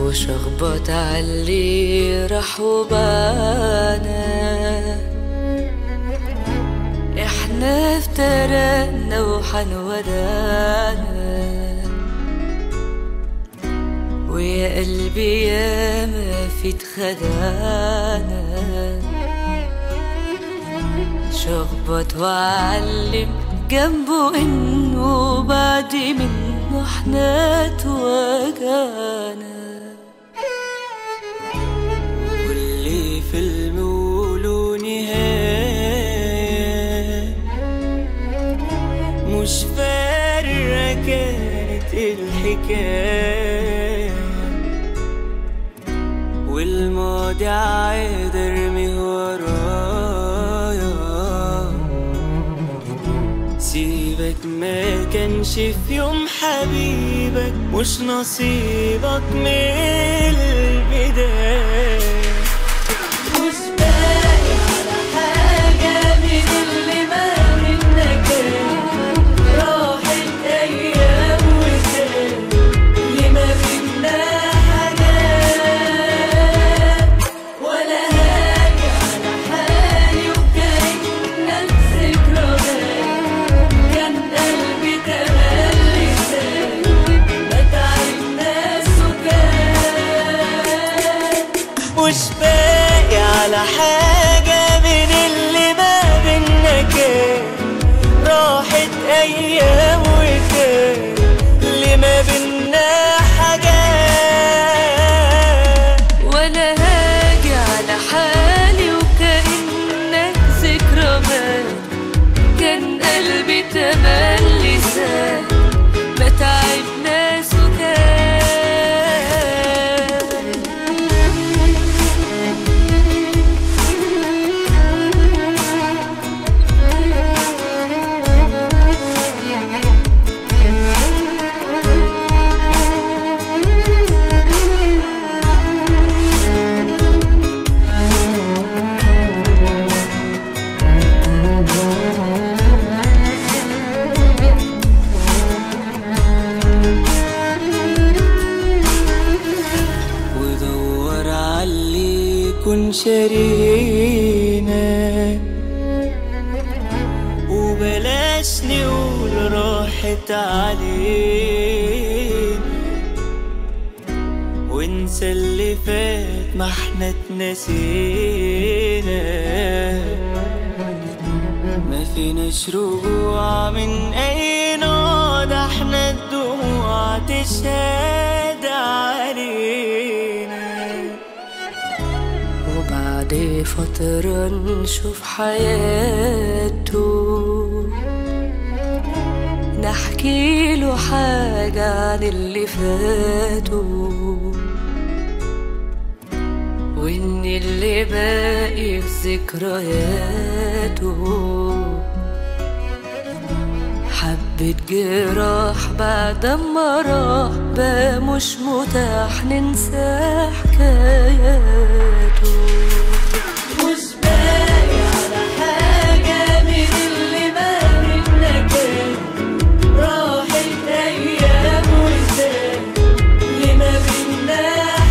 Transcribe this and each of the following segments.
وشخبط عاللي راح وبانا. احنا افترقنا وحنودانا، ويا قلبي يا ما في اتخدانا. شخبط وعلم جنبه انه بعد منه احنا اتوجعنا. واللي فيلم وله نهاية، مش فارقة كانت الحكاية، والماضي عاد ارمي ورايا. سيبك ما كانش في يوم حبيبك، مش نصيبك من البداية. مش باقي على حاجة من اللي ما منا كان، راحت أيام وكان اللي ما بينا حاجات. ولا هاجي على حالي وكأنك ذكريات، كان قلبي تملي سايب ما تعبناش وكان. مش باقي على حاجة من اللي ما بينا كان، راحت أيام وكان اللي ما بينا حاجات. ولا هاجي على حالي وكأنك ذكريات، كان قلبي تملي سايب ما تعبناش وكان. ودور عاللي يكون شارينا، وبلاش نقول راحت علينا، ونسى اللي فات ما احنا اتنسينا. ما فيناش رجوع من اي نوع، ده احنا الدموع تشهد علينا. وبعد فترة نشوف حياته، نحكي له حاجة عن اللي فاته، وإن اللي باقي في ذكرياته حبة جراح بعد ما راح بقى مش متاح ننسى حكاياته. مش باقي على حاجة من اللي ما منا كان، راحت أيام وزاد اللي ما بينا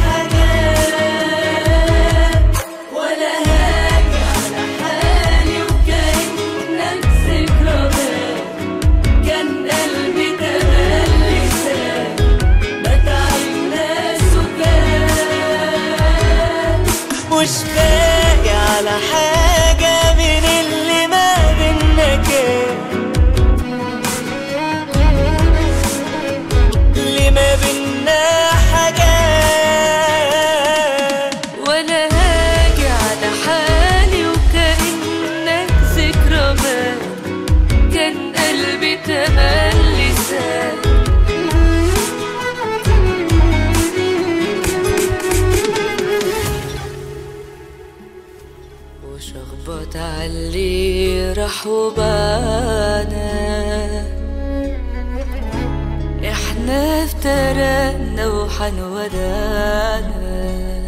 حاجات. ولا هاجي على حالي وكأنك ذكريات، كان قلبي تملي سايب ما تعبناش وكان. مش باقي على حاجة من اللي ما بينا كان، اللي ما بينا حاجات. ولا هاجي على حالي وكأنك ذكريات، كان قلبي تملي سايب. وشخبط عاللي راح وبانا. احنا افترقنا وحنودانا،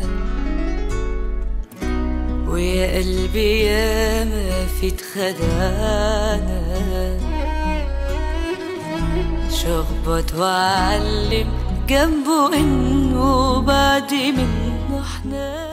ويا قلبي يا ما في اتخدانا. شخبط وعلم جنبه إنه بعد منه احنا